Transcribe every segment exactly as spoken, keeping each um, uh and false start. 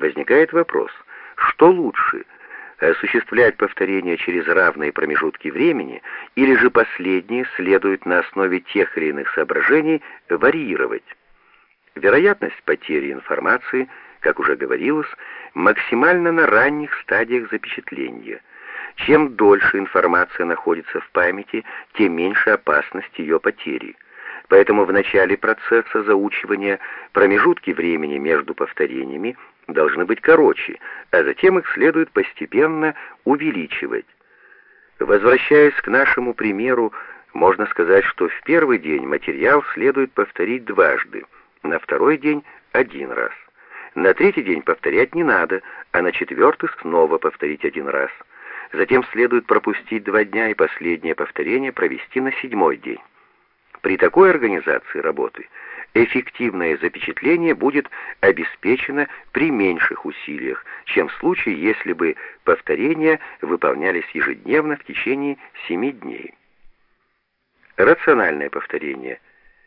Возникает вопрос, что лучше – осуществлять повторение через равные промежутки времени, или же последние следует на основе тех или иных соображений варьировать. Вероятность потери информации, как уже говорилось, максимальна на ранних стадиях запечатления. Чем дольше информация находится в памяти, тем меньше опасность ее потери. Поэтому в начале процесса заучивания промежутки времени между повторениями должны быть короче, а затем их следует постепенно увеличивать. Возвращаясь к нашему примеру, можно сказать, что в первый день материал следует повторить дважды, на второй день один раз. На третий день повторять не надо, а на четвертый снова повторить один раз. Затем следует пропустить два дня и последнее повторение провести на седьмой день. При такой организации работы эффективное запечатление будет обеспечено при меньших усилиях, чем в случае, если бы повторения выполнялись ежедневно в течение семи дней. Рациональное повторение.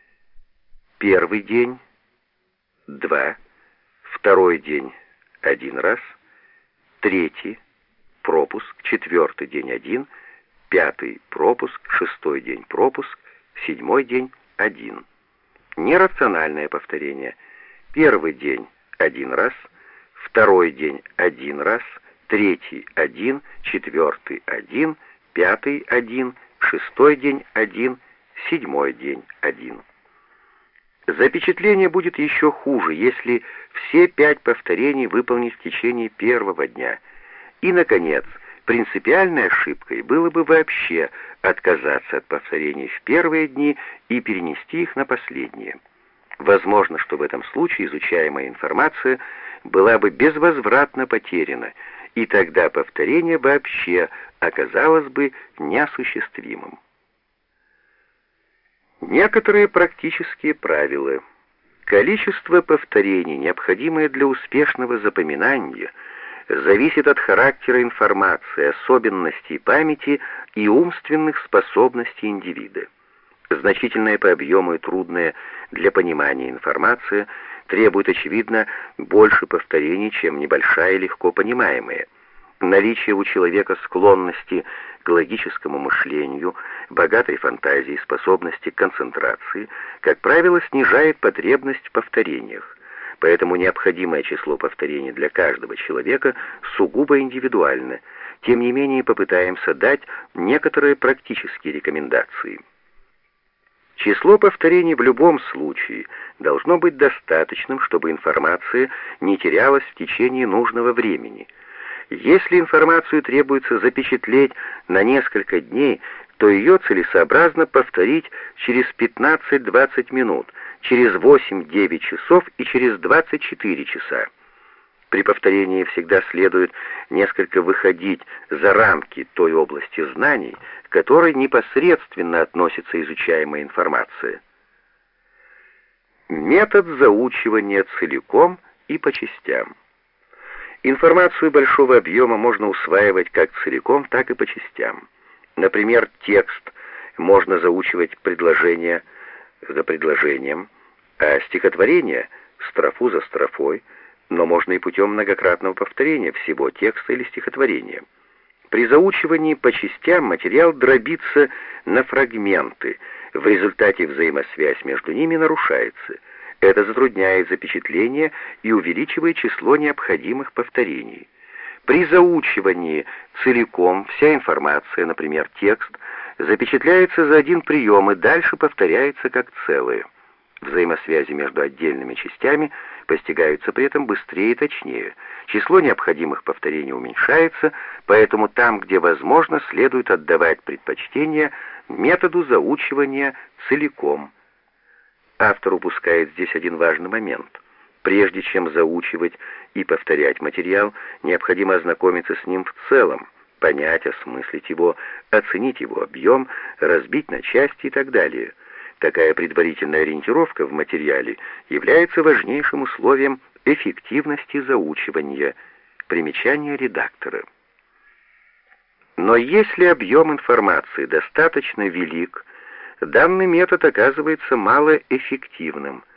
Первый день – два, второй день – один раз, третий – пропуск, четвертый день – один, пятый – пропуск, шестой день – пропуск, седьмой день – один. Нерациональное повторение. Первый день – один раз, второй день – один раз, третий – один, четвертый – один, пятый – один, шестой день – один, седьмой день – один. Запечатление будет еще хуже, если все пять повторений выполнить в течение первого дня. И, наконец, принципиальной ошибкой было бы вообще отказаться от повторений в первые дни и перенести их на последние. Возможно, что в этом случае изучаемая информация была бы безвозвратно потеряна, и тогда повторение вообще оказалось бы неосуществимым. Некоторые практические правила. Количество повторений, необходимое для успешного запоминания, зависит от характера информации, особенностей памяти и умственных способностей индивида. Значительная по объему и трудная для понимания информация требует, очевидно, больше повторений, чем небольшая и легко понимаемая. Наличие у человека склонности к логическому мышлению, богатой фантазии, способности к концентрации, как правило, снижает потребность в повторениях. Поэтому необходимое число повторений для каждого человека сугубо индивидуально. Тем не менее, попытаемся дать некоторые практические рекомендации. Число повторений в любом случае должно быть достаточным, чтобы информация не терялась в течение нужного времени. Если информацию требуется запечатлеть на несколько дней, то ее целесообразно повторить через пятнадцать-двадцать минут, через восемь-девять часов и через двадцать четыре часа. При повторении всегда следует несколько выходить за рамки той области знаний, к которой непосредственно относится изучаемая информация. Метод заучивания целиком и по частям. Информацию большого объема можно усваивать как целиком, так и по частям. Например, текст можно заучивать предложение за предложением, а стихотворение — строфу за строфой, но можно и путем многократного повторения всего текста или стихотворения. При заучивании по частям материал дробится на фрагменты, в результате взаимосвязь между ними нарушается. Это затрудняет запечатление и увеличивает число необходимых повторений. При заучивании целиком вся информация, например, текст, запечатляется за один прием и дальше повторяется как целое. Взаимосвязи между отдельными частями постигаются при этом быстрее и точнее. Число необходимых повторений уменьшается, поэтому там, где возможно, следует отдавать предпочтение методу заучивания целиком. Автор упускает здесь один важный момент. Прежде чем заучивать и повторять материал, необходимо ознакомиться с ним в целом, понять, осмыслить его, оценить его объем, разбить на части и так далее. Такая предварительная ориентировка в материале является важнейшим условием эффективности заучивания. Примечание редактора. Но если объем информации достаточно велик, данный метод оказывается малоэффективным.